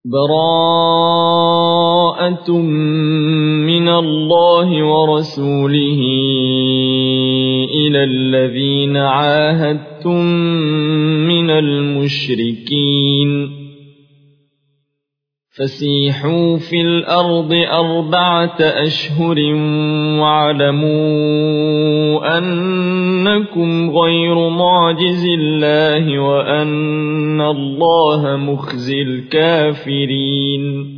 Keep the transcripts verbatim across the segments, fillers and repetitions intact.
براءة من الله ورسوله إلى الذين عاهدتم من المشركين فسيحوا في الأرض أربعة أشهر واعلموا أنكم غير معجز الله وأن الله مخزي الكافرين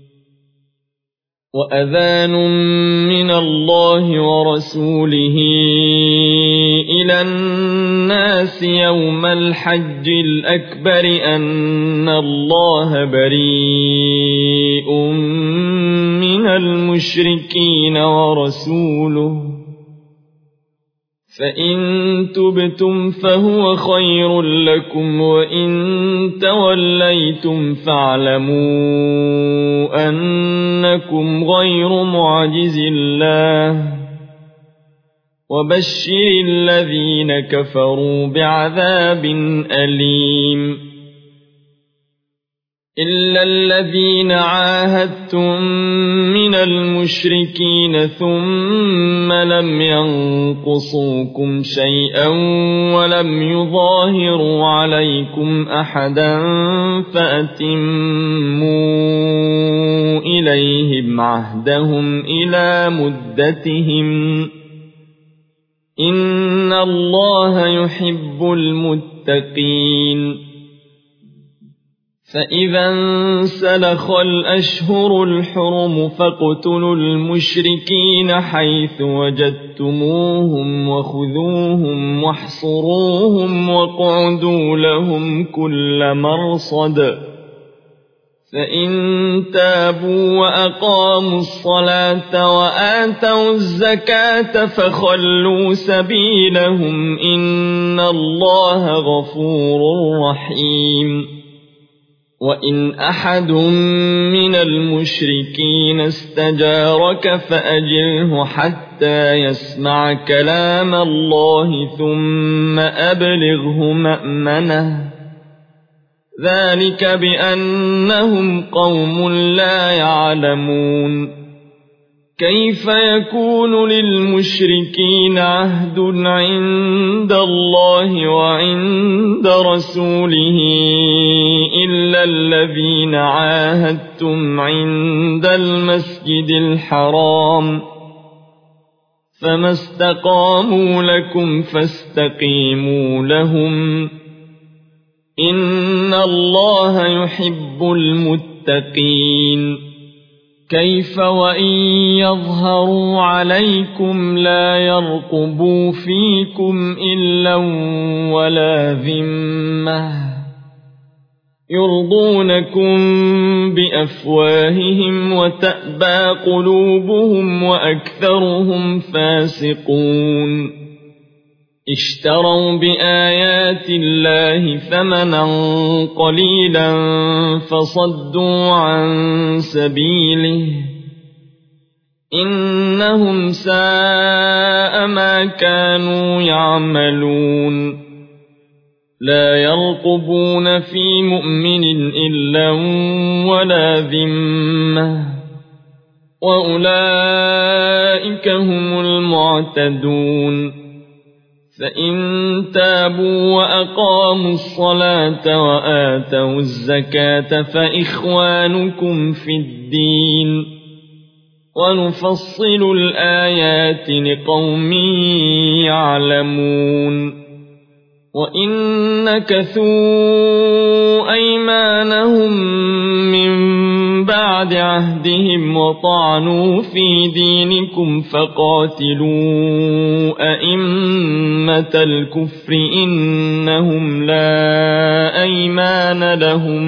وأذان من الله ورسوله إلى الناس يوم الحج الأكبر أن الله بريء من المشركين ورسوله فإن تبتم فهو خير لكم وإن توليتم فاعلموا أنكم غير معجز الله وبشر الذين كفروا بعذاب أليم إلا الذين عاهدتم من المشركين ثم لم ينقصوكم شيئا ولم يظاهروا عليكم أحدا فأتموا إليهم عهدهم إلى مدتهم إن الله يحب المتقين فإذا انسلخ الأشهر الحرم فاقتلوا المشركين حيث وجدتموهم وخذوهم واحصروهم واقعدوا لهم كل مرصد فإن تابوا وأقاموا الصلاة وآتوا الزكاة فخلوا سبيلهم إن الله غفور رحيم وإن أحد من المشركين استجارك فأجره حتى يسمع كلام الله ثم أبلغه مأمنه ذلك بأنهم قوم لا يعلمون كيف يكون للمشركين عهد عند الله وعند رسوله إلا الذين عاهدتم عند المسجد الحرام فما استقاموا لكم فاستقيموا لهم إن الله يحب المتقين كيف وإن يظهروا عليكم لا يرقبوا فيكم إلا ولا ذمة يرضونكم بأفواههم وتأبى قلوبهم وأكثرهم فاسقون اشتروا بآيات الله ثمنا قليلا فصدوا عن سبيله إنهم ساء ما كانوا يعملون لا يرقبون في مؤمن إلا ولا ذمة وأولئك هم المعتدون فإن تابوا وأقاموا الصلاة وآتوا الزكاة فإخوانكم في الدين ونفصل الآيات لقوم يعلمون وإن نكثوا أيمانهم من بعد عهدهم وطعنوا في دينكم فقاتلوا أئمة الكفر إنهم لا أيمان لهم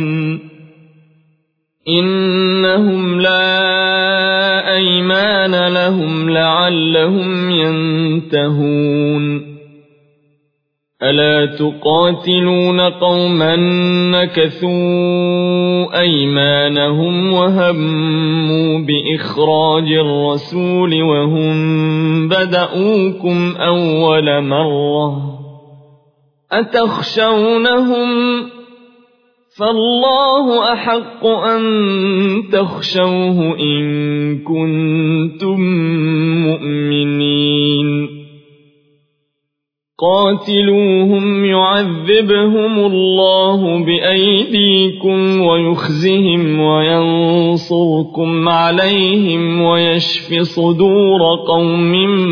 إنهم لا أيمان لهم لعلهم ينتهون ألا تقاتلون قوما نكثوا أيمانهم وهموا بإخراج الرسول وهم بدأوكم أول مرة أتخشونهم فالله أحق أن تخشوه إن كنتم مؤمنين قاتلوهم يعذبهم الله بأيديكم ويخزهم وينصركم عليهم ويشف صدور قوم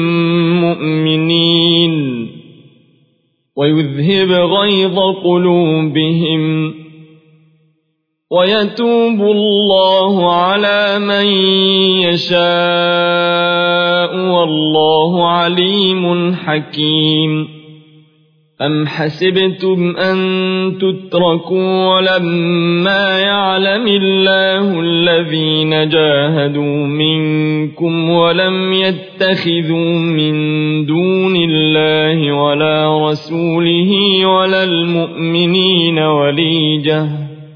مؤمنين ويذهب غيظ قلوبهم ويتوب الله على من يشاء والله عليم حكيم أم حسبتم أن تتركوا ولما يعلم الله الذين جاهدوا منكم ولم يتخذوا من دون الله ولا رسوله ولا المؤمنين وليجة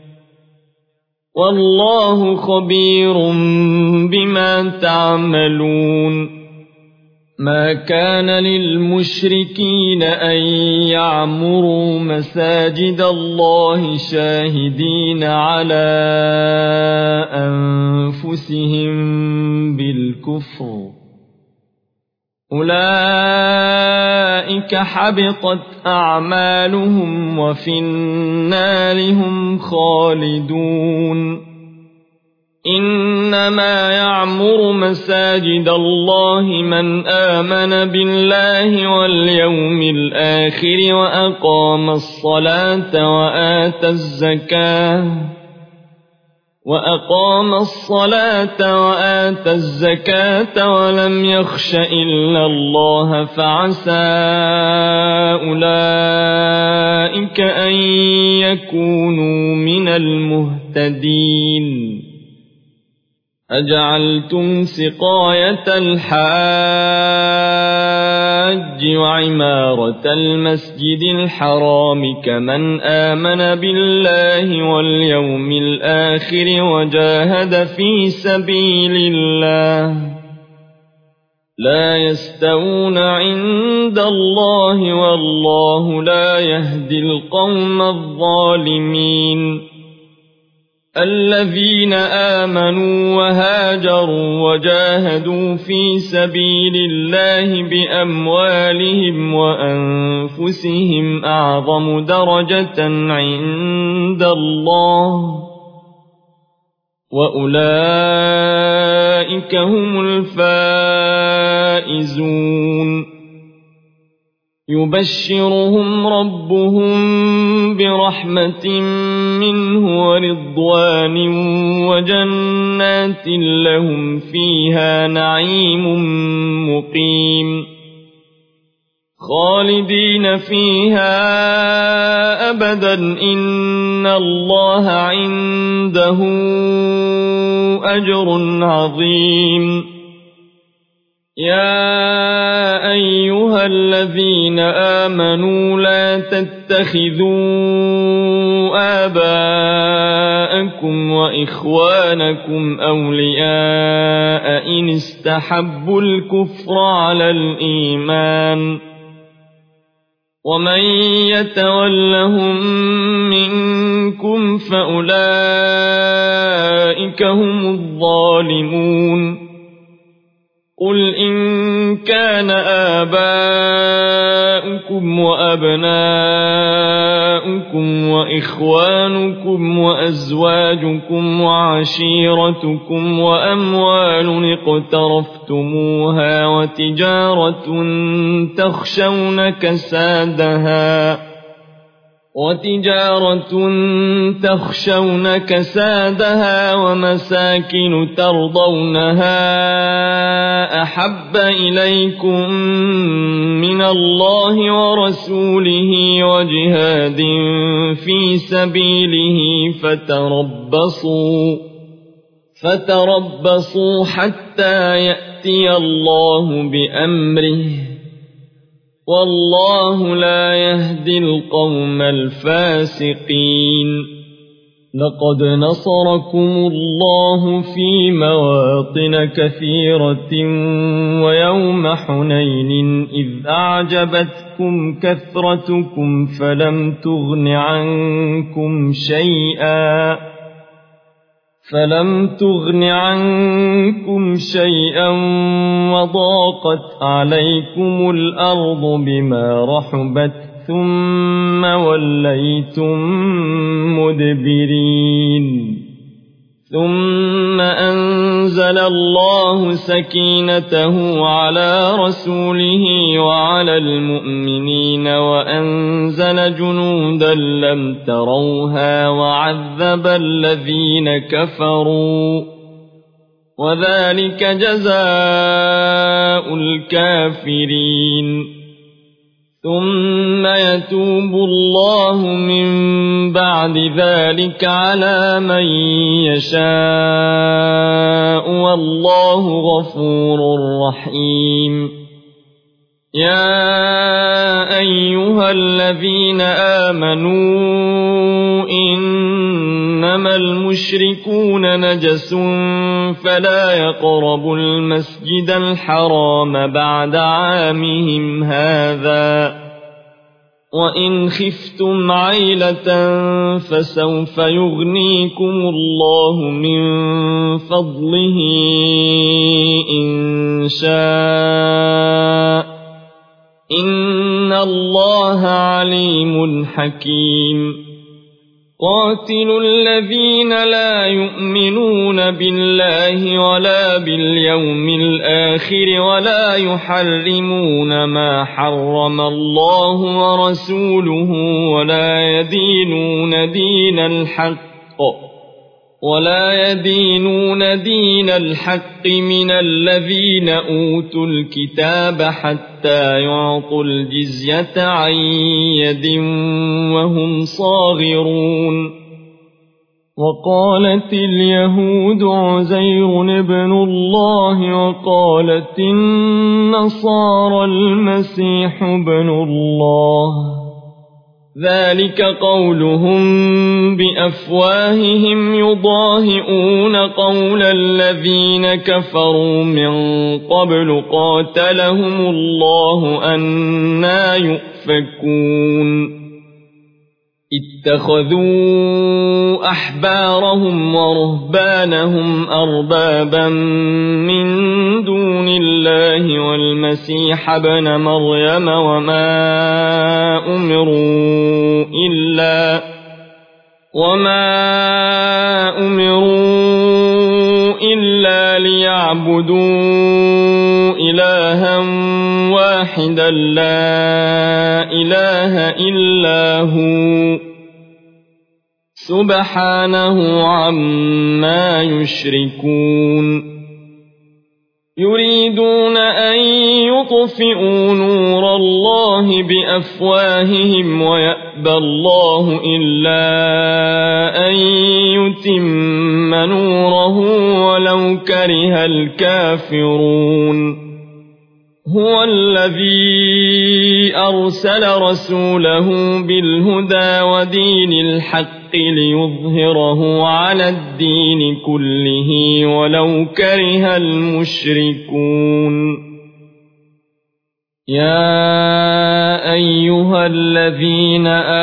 والله خبير بما تعملون ما كان للمشركين أن يعمروا مساجد الله شاهدين على أنفسهم بالكفر أولئك حبطت أعمالهم وفي النار هم خالدون إنما يعمر مساجد الله من آمن بالله واليوم الآخر وأقام الصلاة وآتى الزكاة وأقام الصلاة وآتى الزكاة ولم يخش إلا الله فعسى أولئك أن يكونوا من المهتدين أجعلتم سقاية الحاج وعمارة المسجد الحرام كمن آمن بالله واليوم الآخر وجاهد في سبيل الله لا يستوون عند الله والله لا يهدي القوم الظالمين الذين آمنوا وهاجروا وجاهدوا في سبيل الله بأموالهم وأنفسهم أعظم درجة عند الله وأولئك هم الفائزون يبشرهم ربهم برحمة منه ورضوان وجنات لهم فيها نعيم مقيم خالدين فيها أبدا إن الله عنده أجر عظيم يا أيها الذين آمنوا لا تتخذوا آباءكم وإخوانكم أولياء إن استحبوا الكفر على الإيمان ومن يتولهم منكم فأولئك هم الظالمون قل إن كان آباؤكم وأبناؤكم وإخوانكم وأزواجكم وعشيرتكم وأموال اقترفتموها وتجارة تخشون كسادها وتجارة تخشون كسادها ومساكن ترضونها أحب إليكم من الله ورسوله وجهاد في سبيله فتربصوا فتربصوا حتى يأتي الله بأمره والله لا يهدي القوم الفاسقين لقد نصركم الله في مواطن كثيرة ويوم حنين إذ أعجبتكم كثرتكم فلم تغن عنكم شيئا فلم تغن عنكم شيئا وضاقت عليكم الأرض بما رحبت ثم وليتم مدبرين ثم أنزل الله سكينته على رسوله وعلى المؤمنين وأنزل جنودا لم تروها وعذب الذين كفروا وذلك جزاء الكافرين ثم يتوب الله من بعد ذلك على من يشاء والله غفور رحيم يا أيها الذين آمنوا إنما المشركون نجس فلا يقربوا المسجد الحرام بعد عامهم هذا وإن خفتم عيلة فسوف يغنيكم الله من فضله إن شاء إن الله عليم حكيم قاتلوا الذين لا يؤمنون بالله ولا باليوم الآخر ولا يحرمون ما حرم الله ورسوله ولا يدينون دين الحق ولا يدينون دين الحق من الذين أوتوا الكتاب حتى يعطوا الجزية عن يد وهم صاغرون وقالت اليهود عزير ابن الله وقالت النصارى المسيح ابن الله ذلك قولهم بأفواههم يضاهئون قول الذين كفروا من قبل قاتلهم الله أنى يؤفكون اتخذوا أحبارهم ورهبانهم أربابا من دون الله والمسيح ابن مريم وما أمروا إلا وما أمروا إلا ليعبدوا إلها واحدا لا إله إلا هو سبحانه عما يشركون يريدون أن يطفئوا نور الله بأفواههم ويأبى الله إلا أن يتم نوره ولو كره الكافرون هو الذي أرسل رسوله بالهدى ودين الحق ليظهره على الدين كله ولو كره المشركون يا أيها الذين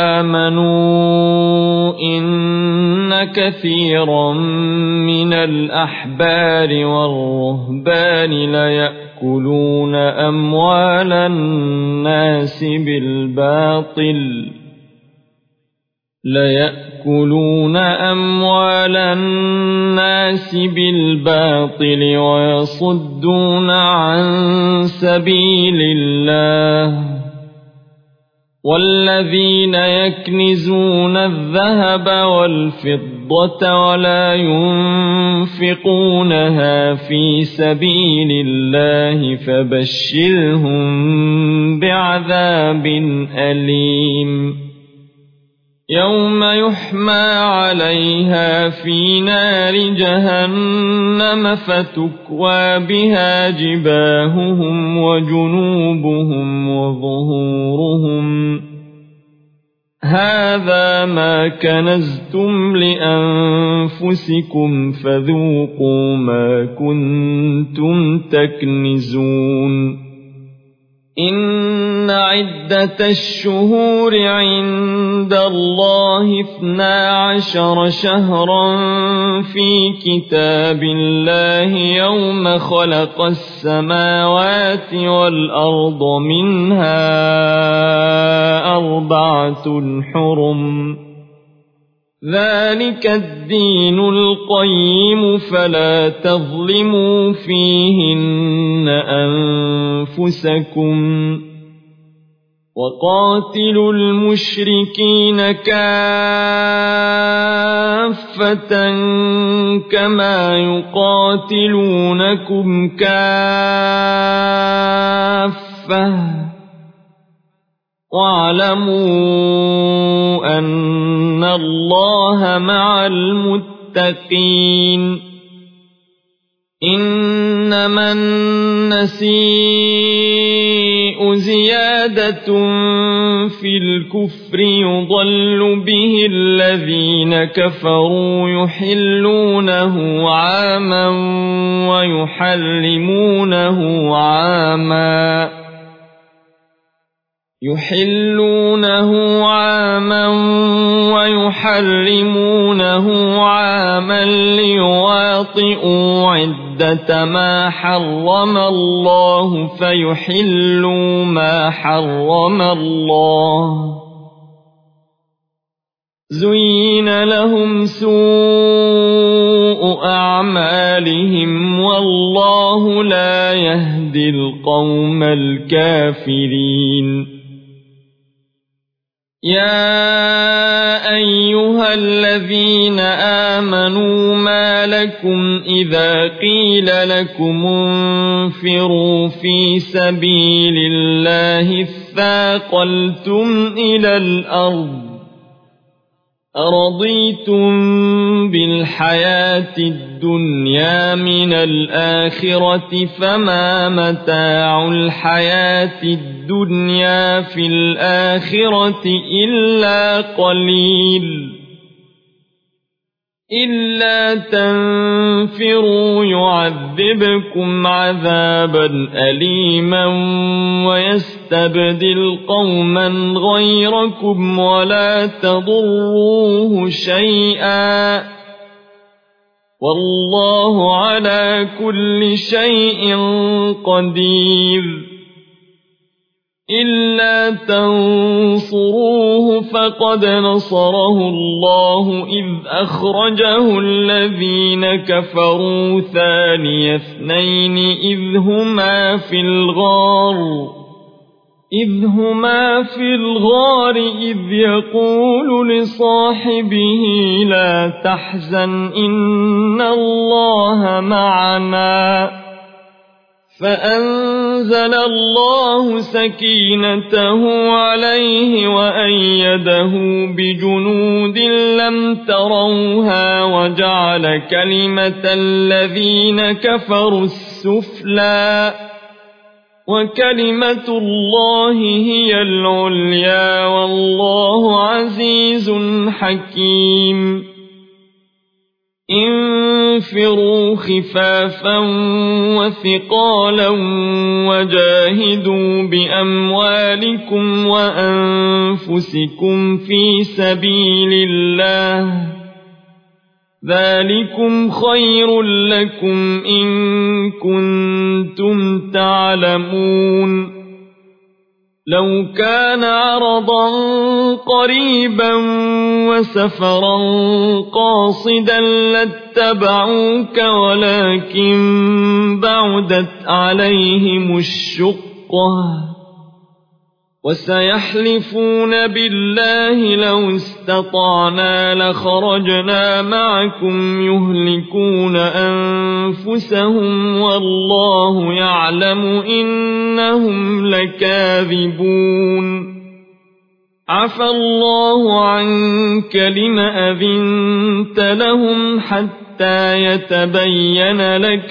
آمنوا إن كثيرا من الأحبار والرهبان ليأكلون أموال الناس بالباطل ليأكلون أموال الناس بالباطل ويصدون عن سبيل الله والذين يكنزون الذهب والفضة ولا ينفقونها في سبيل الله فبشرهم بعذاب أليم يوم يحمى عليها في نار جهنم فتكوى بها جباههم وجنوبهم وظهورهم هذا ما كنزتم لأنفسكم فذوقوا ما كنتم تكنزون إن عدة الشهور عند الله اثنا عشر شهرا في كتاب الله يوم خلق السماوات والأرض منها أربعة حرم ذلك الدين القيم فلا تظلموا فيهن أنفسكم وقاتلوا المشركين كافة كما يقاتلونكم كافة واعلموا أن الله مع المتقين إنما النسيء زيادة في الكفر يضل به الذين كفروا يحلونه عاما ويحرمونه عاما يحلونه عاما ويحرمونه عاما ليواطئوا عدة ما حرم الله فيحلوا ما حرم الله زين لهم سوء أعمالهم والله لا يهدي القوم الكافرين يا أيها الذين آمنوا ما لكم إذا قيل لكم انفروا في سبيل الله اثاقلتم إلى الأرض أرضيتم بالحياة الدنيا من الآخرة فما متاع الحياة الدنيا في الآخرة إلا قليل إلا تنفروا يعذبكم عذابا أليما ويستبدل قوما غيركم ولا تضروه شيئا والله على كل شيء قدير إلا تنصروه فقد نصره الله إذ أخرجه الذين كفروا ثاني اثنين إذ هما في الغار إذ هما في الغار إذ يقول لصاحبه لا تحزن إن الله معنا فأنزل الله سكينته عليه وأيده بجنود لم تروها وجعل كلمة الذين كفروا السفلى وكلمة الله هي العليا والله عزيز حكيم انفروا خفافا وثقالا وجاهدوا بأموالكم وأنفسكم في سبيل الله ذلكم خير لكم إن كنتم تعلمون لو كان عرضا قريبا وسفرا قاصدا لاتبعوك ولكن بعدت عليهم الشقة وسيحلفون بالله لو استطعنا لخرجنا معكم يهلكون أنفسهم والله يعلم إنهم لكاذبون عفى الله عنك لم أذنت لهم حتى يتبين لك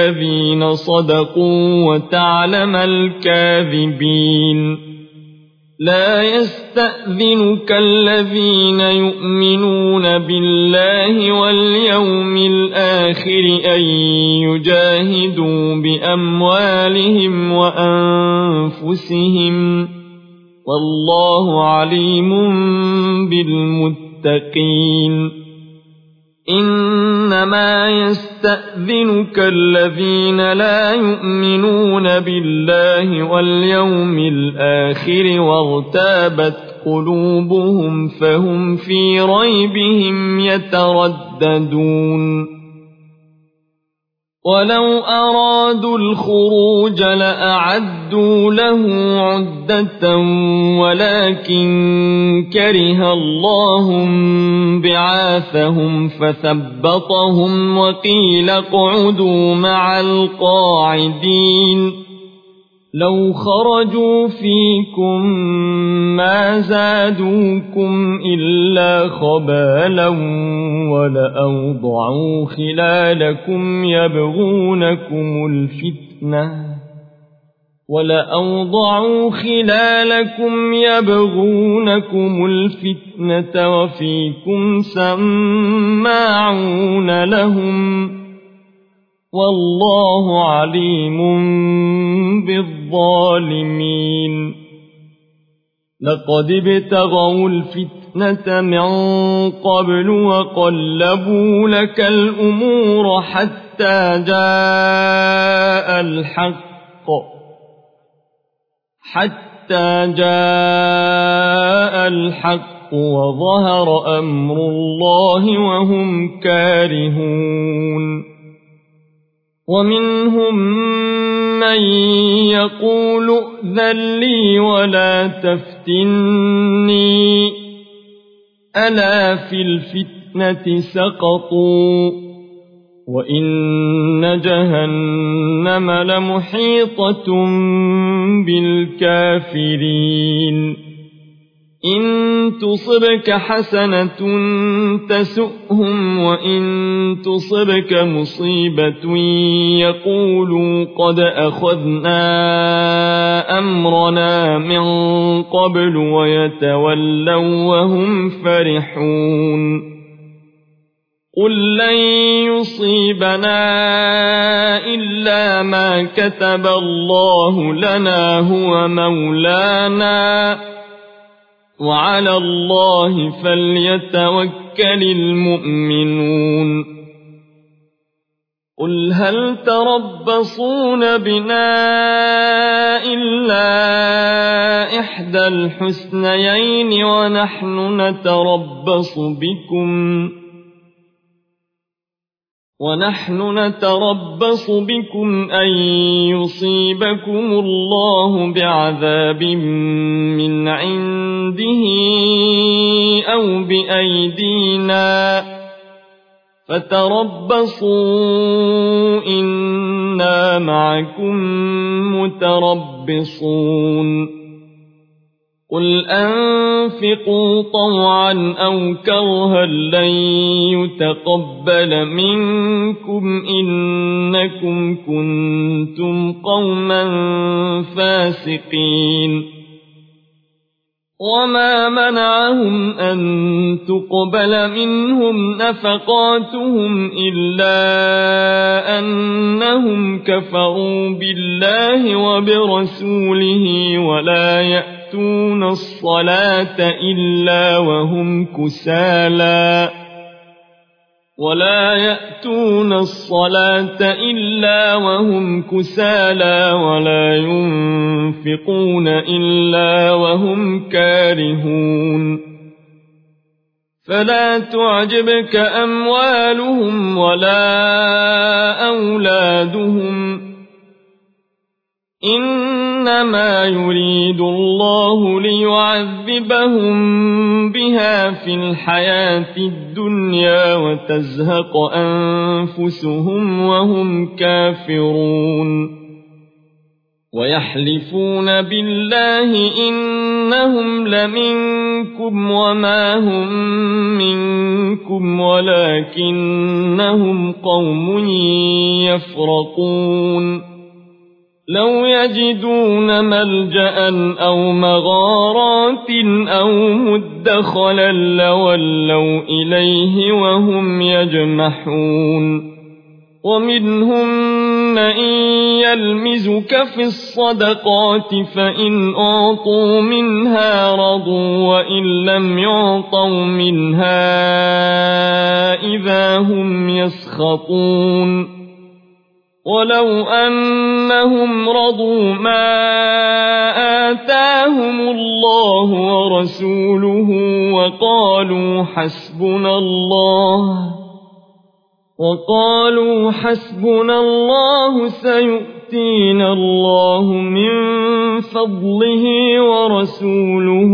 الذين صدقوا وتعلم الكاذبين لا يستأذنك الذين يؤمنون بالله واليوم الآخر أن يجاهدوا بأموالهم وأنفسهم والله عليم بالمتقين إنما يستأذنك الذين لا يؤمنون بالله واليوم الآخر وارتابت قلوبهم فهم في ريبهم يترددون ولو أرادوا الخروج لأعدوا له عدة ولكن كره الله بعاثهم فثبطهم وقيل اقعدوا مع القاعدين لو خرجوا فيكم ما زادوكم إلا خبالا ولأوضعوا خلالكم يبغونكم الفتنة ولأوضعوا خلالكم يبغونكم الفتنة وفيكم سماعون لهم والله عليم بالظالمين لقد ابتغوا الفتنة من قبل وقلبوا لك الأمور حتى جاء الحق حتى جاء الحق وظهر أمر الله وهم كارهون ومنهم من يقول ائذن لي ولا تفتني ألا في الفتنة سقطوا وإن جهنم لمحيطة بالكافرين إن تصبك حسنة تسؤهم وإن تصبك مصيبة يقولوا قد أخذنا أمرنا من قبل ويتولوا وهم فرحون قل لن يصيبنا إلا ما كتب الله لنا هو مولانا وعلى الله فليتوكل المؤمنون قل هل تربصون بنا إلا إحدى الحسنيين ونحن نتربص بكم ونحن نتربص بكم أن يصيبكم الله بعذاب من عنده أو بأيدينا فتربصوا إنا معكم متربصون قل أنفقوا طوعا أو كرها لن يتقبل منكم إنكم كنتم قوما فاسقين وما منعهم أن تقبل منهم نفقاتهم إلا أنهم كفروا بالله وبرسوله ولا يأتون الصلاة إلا وهم كسالى ولا يأتون الصلاة إلا وهم كسالى ولا ينفقون إلا وهم كارهون فلا تعجبك أموالهم ولا أولادهم إنما يريد الله ليعذبهم بها في الحياة الدنيا وتزهق أنفسهم وهم كافرون ويحلفون بالله إنهم لمنكم وما هم منكم ولكنهم قوم يفرقون لو يجدون ملجأ أو مغارات أو مدخلا لولوا إليه وهم يجمحون ومنهم من يلمزك في الصدقات فإن أعطوا منها رضوا وإن لم يعطوا منها إذا هم يسخطون ولو أنهم رضوا ما آتاهم الله ورسوله وقالوا حسبنا الله وقالوا حسبنا الله سيؤتينا الله من فضله ورسوله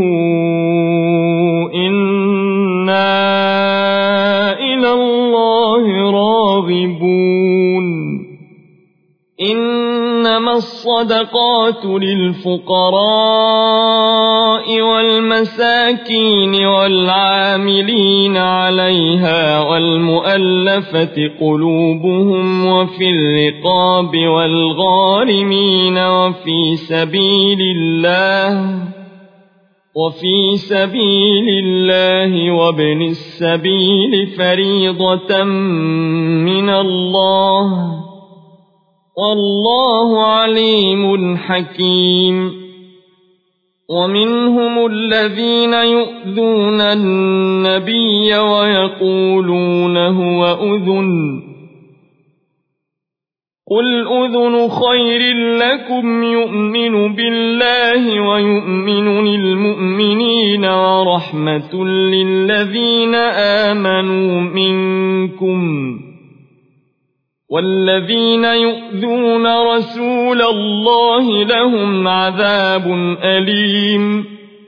إنا إلى الله راغبون إنما الصدقات للفقراء والمساكين والعاملين عليها والمؤلفة قلوبهم وفي الرقاب والغارمين وفي سبيل الله وفي سبيل الله وابن السبيل فريضة من الله والله عليم حكيم ومنهم الذين يؤذون النبي ويقولون هو أذن قل أذن خير لكم يؤمن بالله ويؤمن للمؤمنين ورحمة للذين آمنوا منكم والذين يؤذون رسول الله لهم عذاب أليم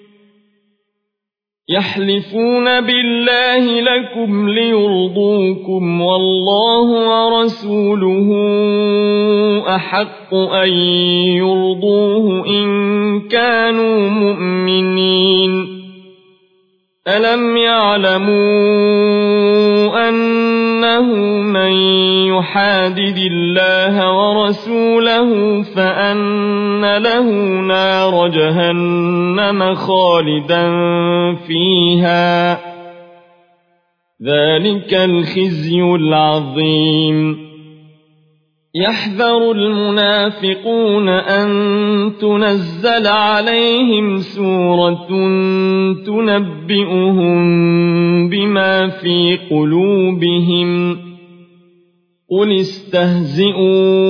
يحلفون بالله لكم ليرضوكم والله ورسوله أحق أن يرضوه إن كانوا مؤمنين ألم يعلموا أنه من يحادد الله ورسوله فأن له نار جهنم خالدا فيها ذلك الخزي العظيم يحذر المنافقون أن تنزل عليهم سورة تنبئهم بما في قلوبهم قل استهزئوا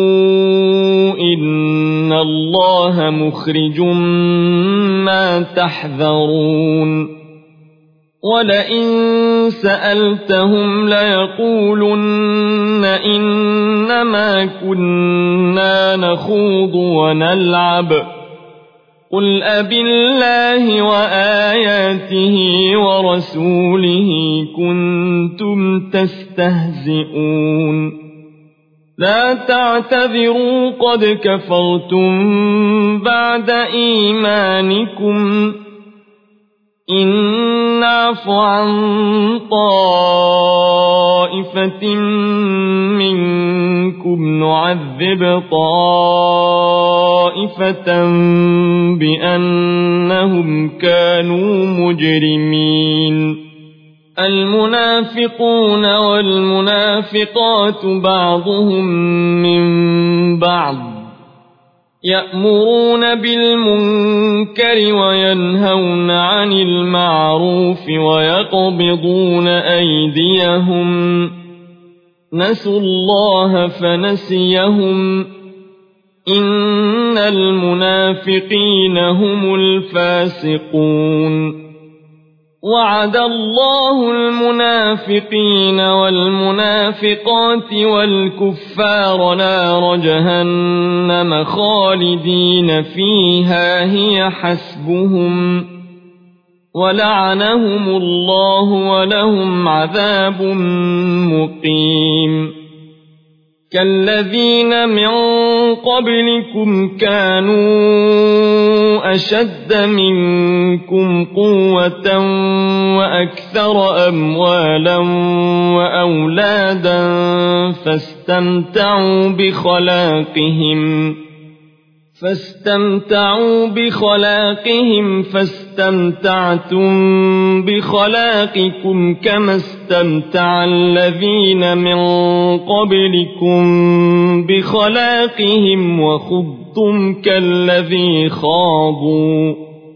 إن الله مخرج ما تحذرون ولئن سألتهم ليقولن إنما كنا نخوض ونلعب قل أبالله وآياته ورسوله كنتم تستهزئون لا تعتذروا قد كفرتم بعد إيمانكم إن نعف عن طائفة منكم نعذب طائفة بأنهم كانوا مجرمين المنافقون والمنافقات بعضهم من بعض يأمرون بالمنكر وينهون عن المعروف ويقبضون أيديهم نسوا الله فنسيهم إن المنافقين هم الفاسقون وعد الله المنافقين والمنافقات والكفار نار جهنم خالدين فيها هي حسبهم ولعنهم الله ولهم عذاب مقيم كالذين من قبلكم كانوا أشد منكم قوة وأكثر أموالا وأولادا فاستمتعوا بخلاقهم فاستمتعوا بخلاقهم فاستمتعتم بخلاقكم كما استمتع الذين من قبلكم بخلاقهم وخضتم كالذي خاضوا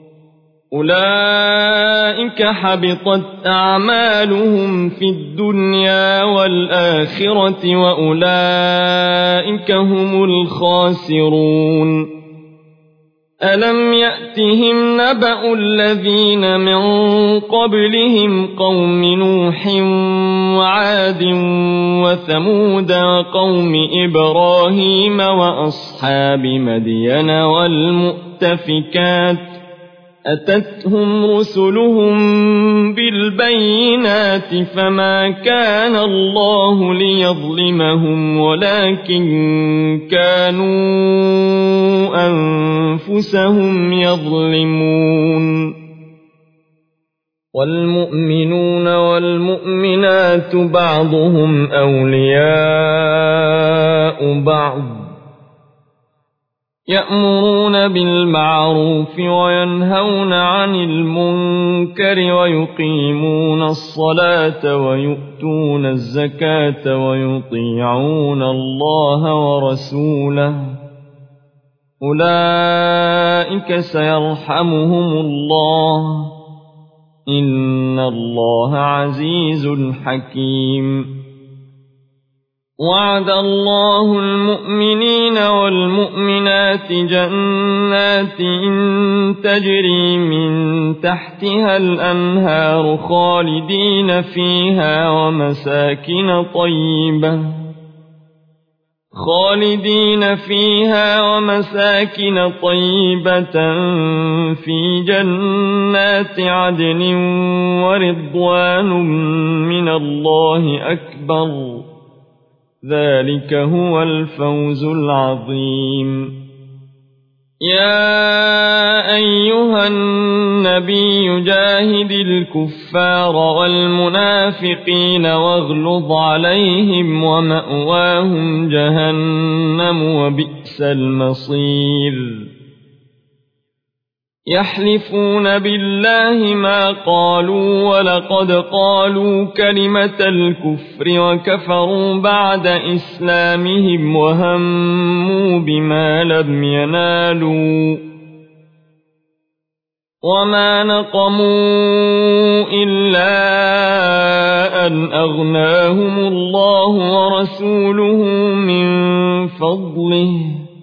أولئك حبطت أعمالهم في الدنيا والآخرة وأولئك هم الخاسرون ألم يأتهم نبأ الذين من قبلهم قوم نوح وعاد وثمود وقوم إبراهيم وأصحاب مدين والمؤتفكات أتتهم رسلهم بالبينات فما كان الله ليظلمهم ولكن كانوا أنفسهم يظلمون والمؤمنون والمؤمنات بعضهم أولياء بعض يأمرون بالمعروف وينهون عن المنكر ويقيمون الصلاة ويؤتون الزكاة ويطيعون الله ورسوله أولئك سيرحمهم الله إن الله عزيز حكيم وعد الله المؤمنين والمؤمنات جنات تجري من تحتها الأنهار خالدين فيها ومساكن طيبة خالدين فيها ومساكن طيبة في جنات عدن ورضوان من الله أكبر ذلك هو الفوز العظيم يا أيها النبي جاهد الكفار والمنافقين واغلظ عليهم ومأواهم جهنم وبئس المصير يحلفون بالله ما قالوا ولقد قالوا كلمة الكفر وكفروا بعد إسلامهم وهموا بما لم ينالوا وما نقموا إلا أن أغناهم الله ورسوله من فضله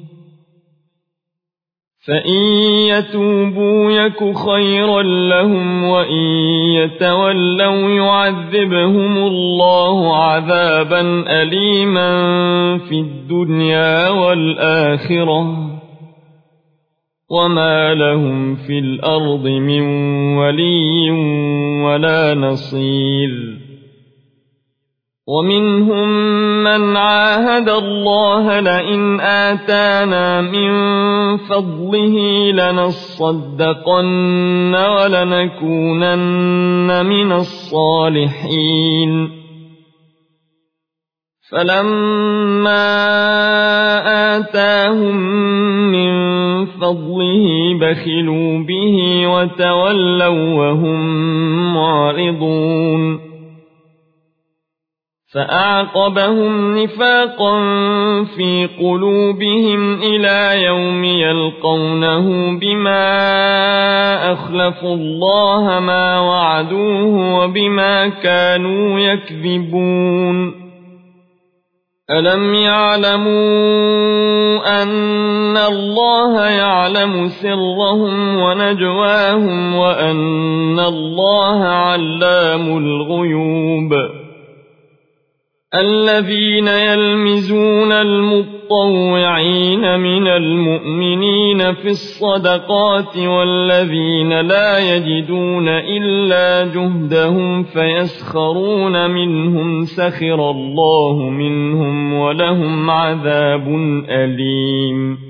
فإن يتوبوا يك خيرا لهم وإن يتولوا يعذبهم الله عذابا أليما في الدنيا والآخرة وما لهم في الأرض من ولي ولا نصير ومنهم من عاهد الله لئن آتانا من فضله لنصدقن ولنكونن من الصالحين فلما آتاهم من فضله بخلوا به وتولوا وهم معرضون فأعقبهم نفاقا في قلوبهم إلى يوم يلقونه بما أخلفوا الله ما وعدوه وبما كانوا يكذبون ألم يعلموا أن الله يعلم سرهم ونجواهم وأن الله علام الغيوب الذين يلمزون المطوعين من المؤمنين في الصدقات والذين لا يجدون إلا جهدهم فيسخرون منهم سخر الله منهم ولهم عذاب أليم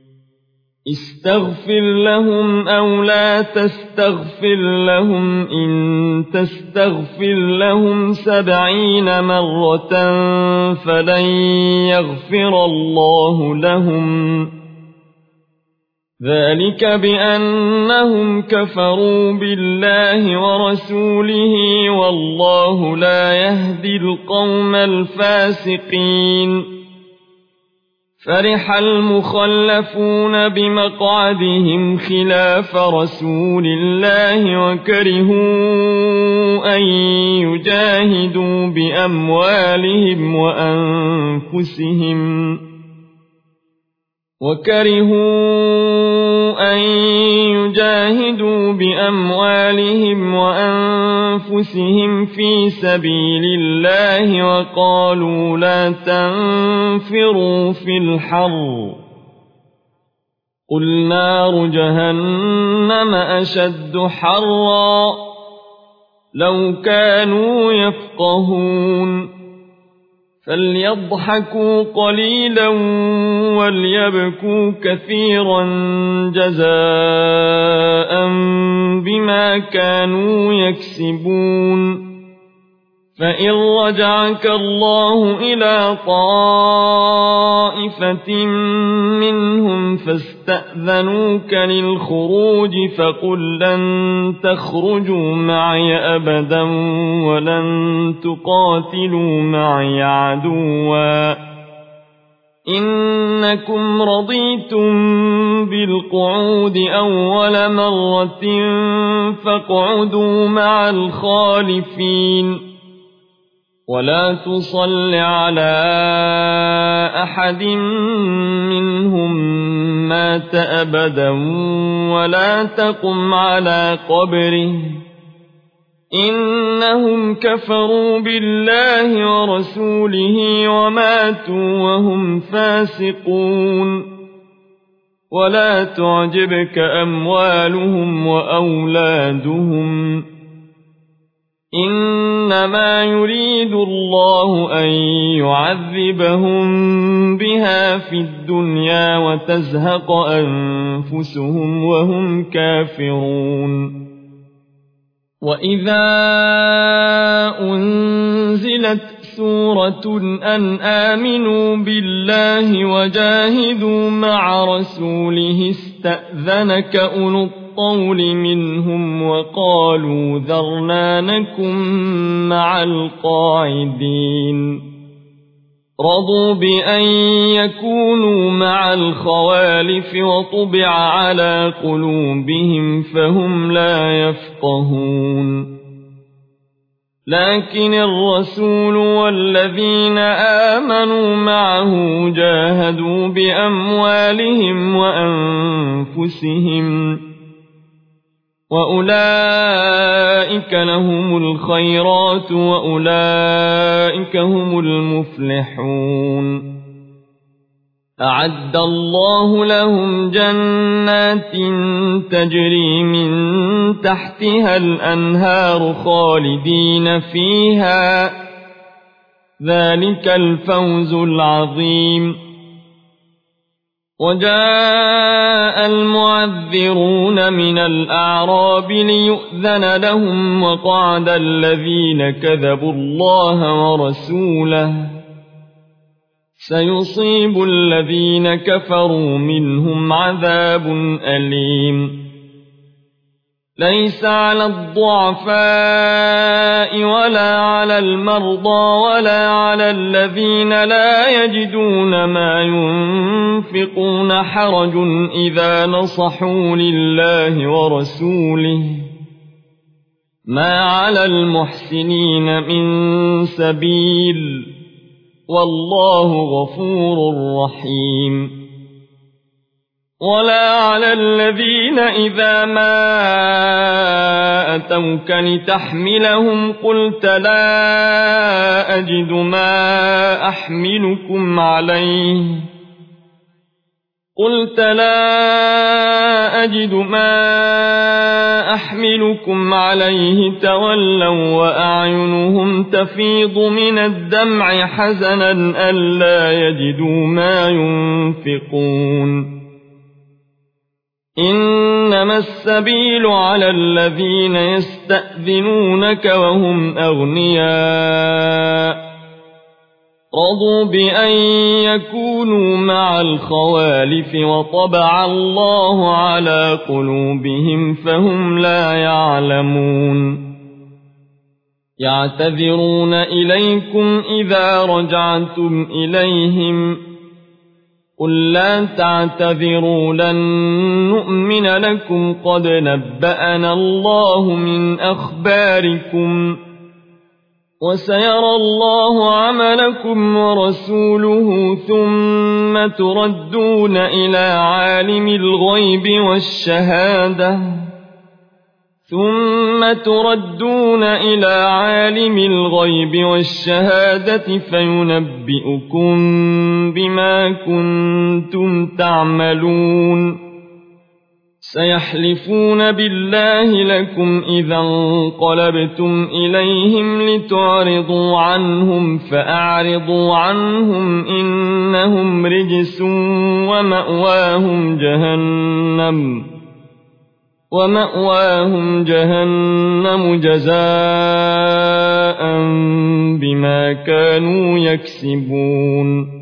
استغفر لهم أو لا تستغفر لهم إن تستغفر لهم سبعين مرة فلن يغفر الله لهم ذلك بأنهم كفروا بالله ورسوله والله لا يهدي القوم الفاسقين فرح المخلفون بمقعدهم خلاف رسول الله وكرهوا أن يجاهدوا بأموالهم وأنفسهم وكرهوا أن يجاهدوا بأموالهم وأنفسهم في سبيل الله وقالوا لا تنفروا في الحر قل نار جهنم أشد حرا لو كانوا يفقهون فليضحكوا قليلا وليبكوا كثيرا جزاء بما كانوا يكسبون فإن رجعك الله إلى طائفة منهم فاستأذنوك للخروج فقل لن تخرجوا معي أبدا ولن تقاتلوا معي عدوا إنكم رضيتم بالقعود أول مرة فاقعدوا مع الخالفين ولا تصل على أحد منهم مات أبدا ولا تقم على قبره إنهم كفروا بالله ورسوله وماتوا وهم فاسقون ولا تعجبك أموالهم وأولادهم إنما يريد الله أن يعذبهم بها في الدنيا وتزهق أنفسهم وهم كافرون وإذا أنزلت سورة أن آمنوا بالله وجاهدوا مع رسوله استأذنك أولو الطول منهم وقالوا ذرنا نكن مع القاعدين رضوا بأن يكونوا مع الخوالف وطبع على قلوبهم فهم لا يفقهون لكن الرسول والذين آمنوا معه جاهدوا بأموالهم وأنفسهم وأولئك لهم الخيرات وأولئك هم المفلحون أعد الله لهم جنات تجري من تحتها الأنهار خالدين فيها ذلك الفوز العظيم وجاء المعذرون من الأعراب ليؤذن لهم وقعد الذين كذبوا الله ورسوله سيصيب الذين كفروا منهم عذاب أليم ليس على الضعفاء ولا على المرضى ولا على الذين لا يجدون ما ينفقون حرج إذا نصحوا لله ورسوله ما على المحسنين من سبيل والله غفور رحيم ولا على الذين إذا ما أتوك لتحملهم قلت لا أجد ما أحملكم عليه قلت لا أجد ما أحملكم عليه تولوا وأعينهم تفيض من الدمع حزنا ألا يجدوا ما ينفقون إنما السبيل على الذين يستأذنونك وهم أغنياء رضوا بأن يكونوا مع الخوالف وطبع الله على قلوبهم فهم لا يعلمون يعتذرون إليكم إذا رجعتم إليهم قل لا تعتذروا لن نؤمن لكم قد نبأنا الله من أخباركم وسيرى الله عملكم ورسوله ثم تردون إلى عالم الغيب والشهادة ثم تردون إلى عالم الغيب والشهادة فينبئكم بما كنتم تعملون سيحلفون بالله لكم إذا انقلبتم إليهم لتعرضوا عنهم فأعرضوا عنهم إنهم رجس ومأواهم جهنم ومأواهم جهنم جزاء بما كانوا يكسبون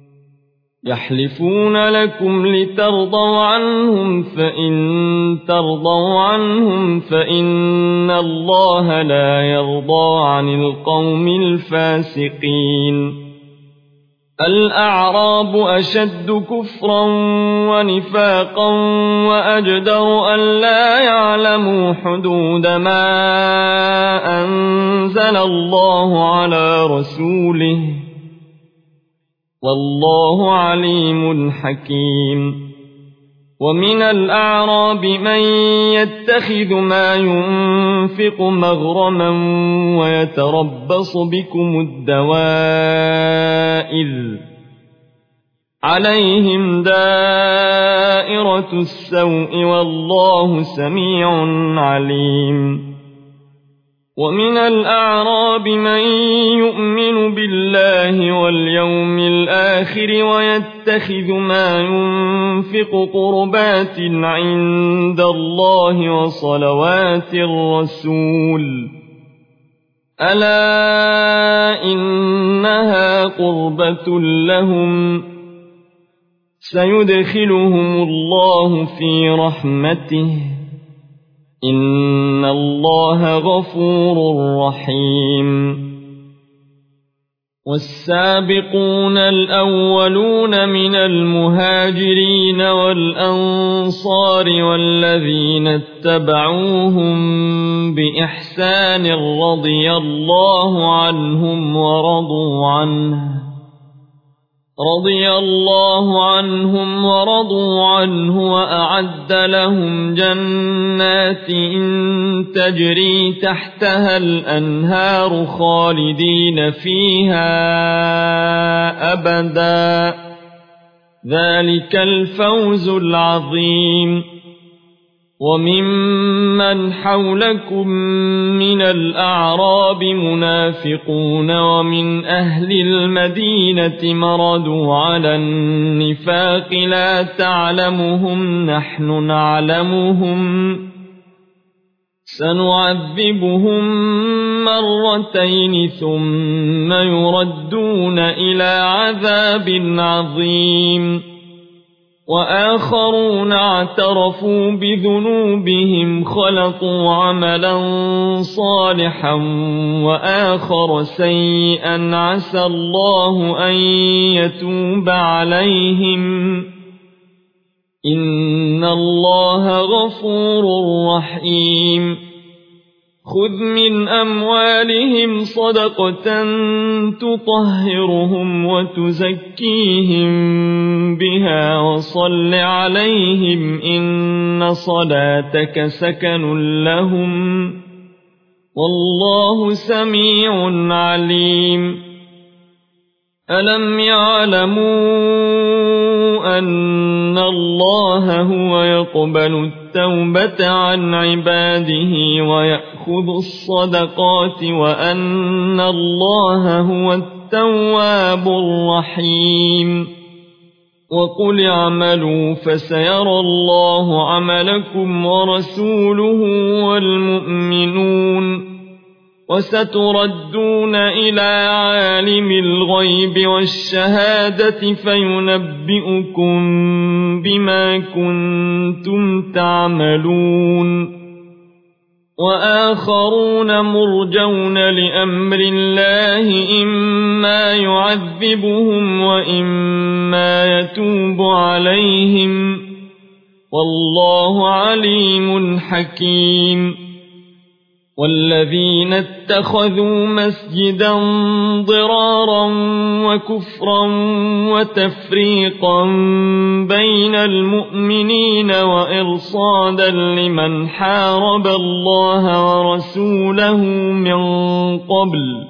يحلفون لكم لترضوا عنهم فإن ترضوا عنهم فإن الله لا يرضى عن القوم الفاسقين الأعراب أشد كفرا ونفاقا وأجدر أن لا يعلموا حدود ما أنزل الله على رسوله والله عليم حكيم ومن الأعراب من يتخذ ما ينفق مغرما ويتربص بكم الدوائر عليهم دائرة السوء والله سميع عليم ومن الأعراب من يؤمن بالله واليوم الآخر ويتخذ ما ينفق قربات عند الله وصلوات الرسول ألا إنها قربة لهم سيدخلهم الله في رحمته إن الله غفور رحيم والسابقون الأولون من المهاجرين والأنصار والذين اتبعوهم بإحسان رضي الله عنهم ورضوا عنه رضي الله عنهم ورضوا عنه وأعد لهم جنات تجري تحتها الأنهار خالدين فيها أبدا ذلك الفوز العظيم وممن حولكم من الأعراب منافقون ومن أهل المدينة مردوا على النفاق لا تعلمهم نحن نعلمهم سنعذبهم مرتين ثم يردون إلى عذاب عظيم وآخرون اعترفوا بذنوبهم خلطوا عملا صالحا وآخر سيئا عسى الله أن يتوب عليهم إن الله غفور رحيم خذ من أموالهم صدقة تطهرهم وتزكيهم بها وصل عليهم إن صلاتك سكن لهم والله سميع عليم ألم يعلموا أن الله هو يقبل التوبة عن عباده ويأخذ الصدقات وأن الله هو التواب الرحيم وقل اعملوا فسيرى الله عملكم ورسوله والمؤمنون وستردون إلى عالم الغيب والشهادة فينبئكم بما كنتم تعملون وآخرون مرجون لأمر الله إما يعذبهم وإما يتوب عليهم والله عليم حكيم والذين اتخذوا مسجدا ضرارا وكفرا وتفريقا بين المؤمنين وإرصادا لمن حارب الله ورسوله من قبل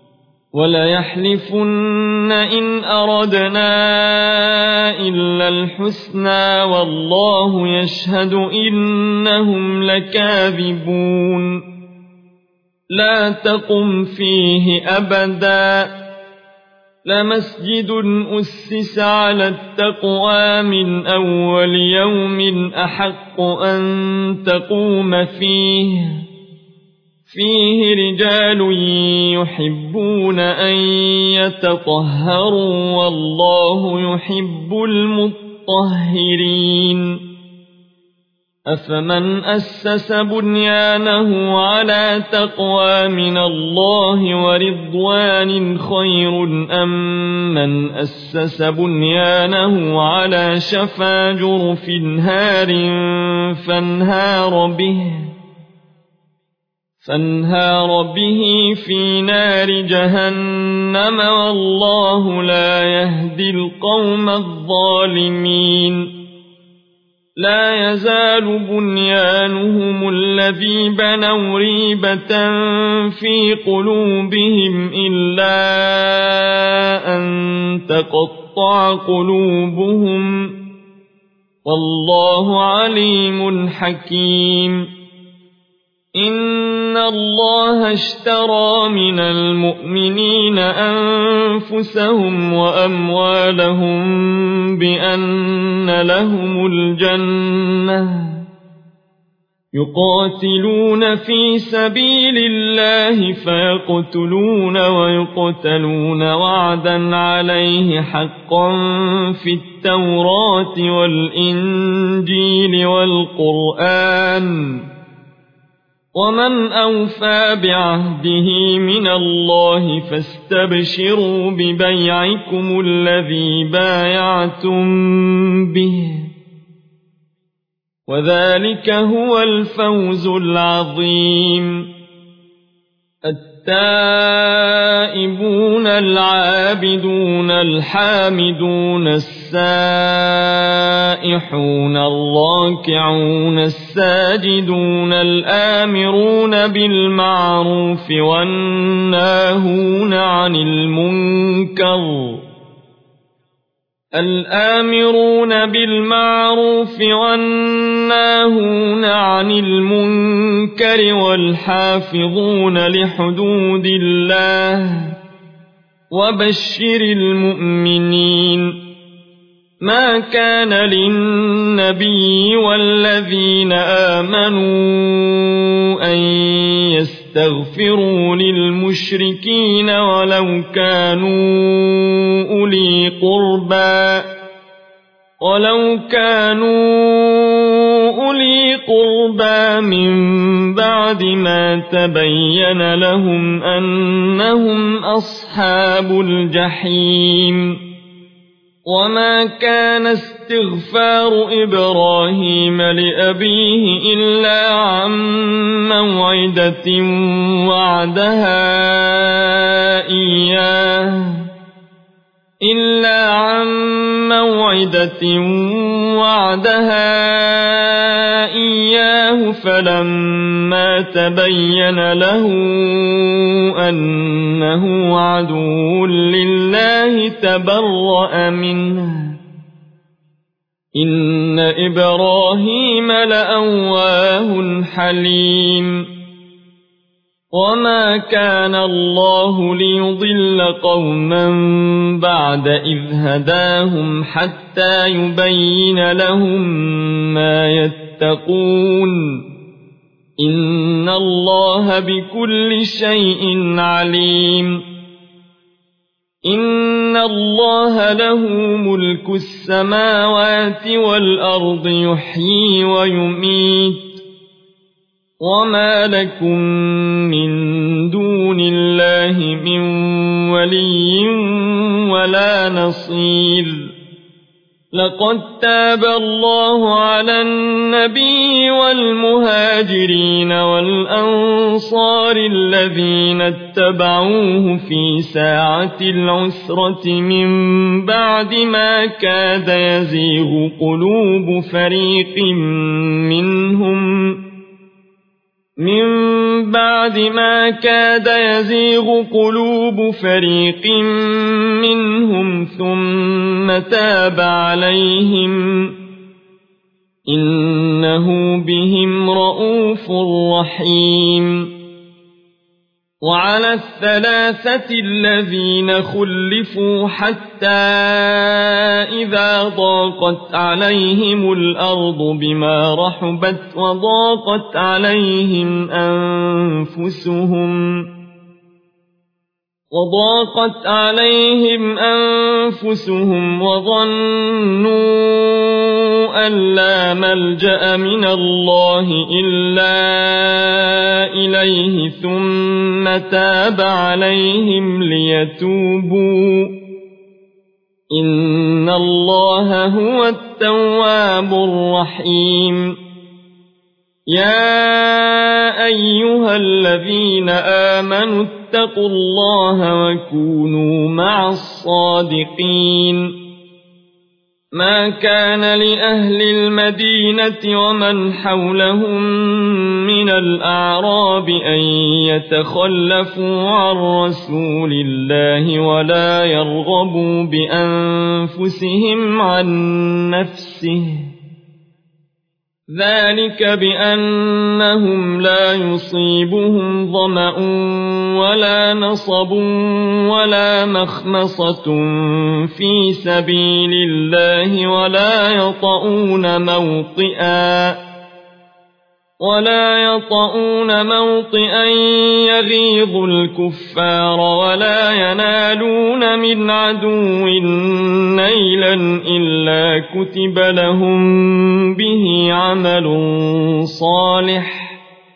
وليحلفن إن أردنا إلا الحسنى والله يشهد إنهم لكاذبون لا تقم فيه أبدا لمسجد أسس على التقوى من أول يوم أحق أن تقوم فيه فيه رجال يحبون أن يتطهروا والله يحب المطهرين أفمن أسس بنيانه على تقوى من الله ورضوان خير أم من أسس بنيانه على شفا جرف هار فانهار به فانهار به في نار جهنم والله لا يهدي القوم الظالمين لا يزال بنيانهم الذي بنوا ريبة في قلوبهم إلا أن تقطع قلوبهم والله عليم حكيم إن الله اشترى من المؤمنين أنفسهم وأموالهم بأن لهم الجنة يقاتلون في سبيل الله فيقتلون ويقتلون وعدا عليه حقا في التوراة والإنجيل والقرآن ومن أوفى بعهده من الله فاستبشروا ببيعكم الذي بايعتم به وذلك هو الفوز العظيم التائبون العابدون الحامدون السائحون الراكعون الساجدون الآمرون بالمعروف والناهون عن المنكر الآمرون بالمعروف والناهون عن المنكر والحافظون لحدود الله وبشر المؤمنين ما كان للنبي والذين آمنوا أن يستغفروا للمشركين ولو كانوا أولي قربى ولو كانوا أولي قربى من بعد ما تبين لهم أنهم أصحاب الجحيم وما كان استغفار إبراهيم لأبيه إلا عن موعدة وعدها إياه إلا عن موعدة وعدها إياه فلما تبين له أنه عدو لله تبرأ منه إن إبراهيم لأواه حليم وما كان الله ليضل قوما بعد إذ هداهم حتى يبين لهم ما يتقون إن الله بكل شيء عليم إن الله له ملك السماوات والأرض يحيي ويميت وما لكم من دون الله من ولي ولا نصير لقد تاب الله على النبي والمهاجرين والأنصار الذين اتبعوه في ساعة العسرة من بعد ما كاد يزيغ قلوب فريق منهم من بعد ما كاد يزيغ قلوب فريق منهم ثم تاب عليهم إنه بهم رءوف رحيم وعلى الثلاثة الذين خلفوا حتى إذا ضاقت عليهم الأرض بما رحبت وضاقت عليهم أنفسهم وضاقت عليهم أنفسهم وظنوا أن لا ملجأ من الله إلا إليه ثم تاب عليهم ليتوبوا إن الله هو التواب الرحيم يا أيها الذين آمنوا اتقوا الله وكونوا مع الصادقين ما كان لأهل المدينة ومن حولهم من الأعراب أن يتخلفوا عن رسول الله ولا يرغبوا بأنفسهم عن نفسه ذلك بأنهم لا يصيبهم ظمأ ولا نصب ولا مخمصة في سبيل الله ولا يطؤون موطئا ولا يطؤون موطئا يغيظ الكفار ولا ينالون من عدو نيلا إلا كتب لهم به عمل صالح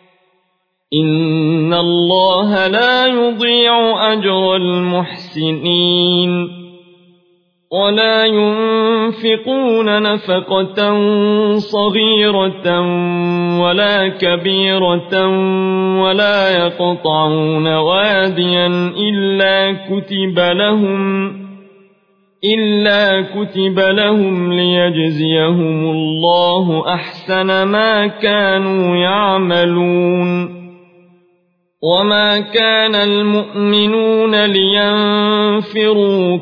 إن الله لا يضيع أجر المحسنين ولا ينفقون نفقة صغيرة ولا كبيرة ولا يقطعون واديا إلا كتب لهم إلا كتب لهم ليجزيهم الله أحسن ما كانوا يعملون وما كان المؤمنون لينفروا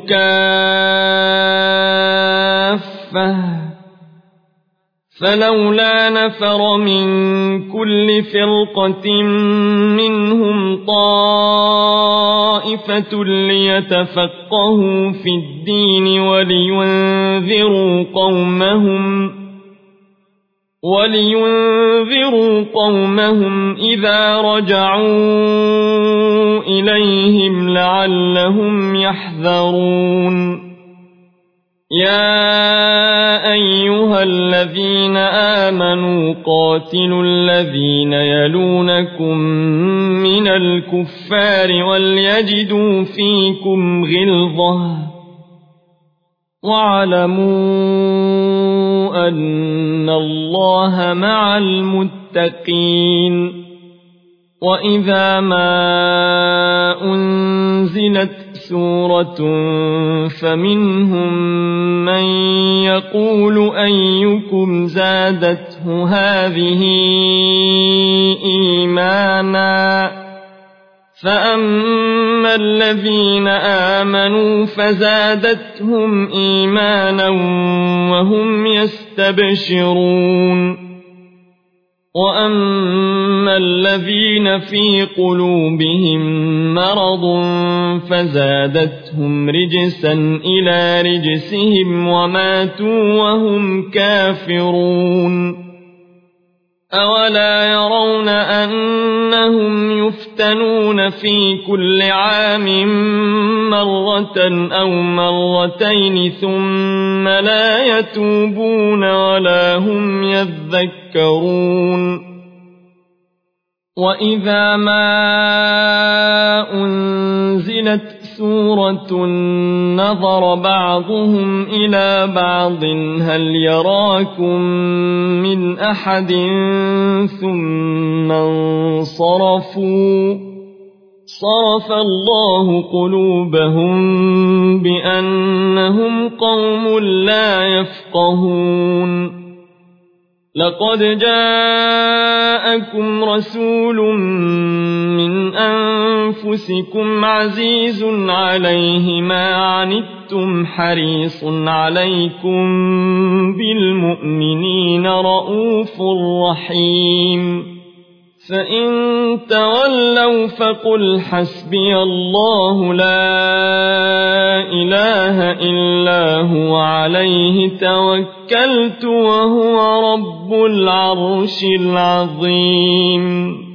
كافة فلولا نفر من كل فرقة منهم طائفة ليتفقهوا في الدين ولينذروا قومهم ولينذروا قومهم إذا رجعوا إليهم لعلهم يحذرون يا أيها الذين آمنوا قاتلوا الذين يلونكم من الكفار وليجدوا فيكم غلظة واعلموا أن الله مع المتقين وإذا ما أنزلت سورة فمنهم من يقول أيكم زادته هذه إيمانا فأما الذين آمنوا فزادتهم إيمانا وهم يستبشرون وأما الذين في قلوبهم مرض فزادتهم رجسا إلى رجسهم وماتوا وهم كافرون أولا يرون أنهم يفتنون في كل عام مرة أو مرتين ثم لا يتوبون ولا هم يذكرون وإذا ما أنزلت سورة نظر بعضهم إلى بعض هل يراكم من أحد ثم انصرفوا صرف الله قلوبهم بأنهم قوم لا يفقهون لقد جاءكم رسول من أنفسكم عزيز عليه ما عنتم حريص عليكم بالمؤمنين رؤوف رحيم فإن تولوا فقل حسبي الله لا إله إلا هو عليه توكلت وهو رب العرش العظيم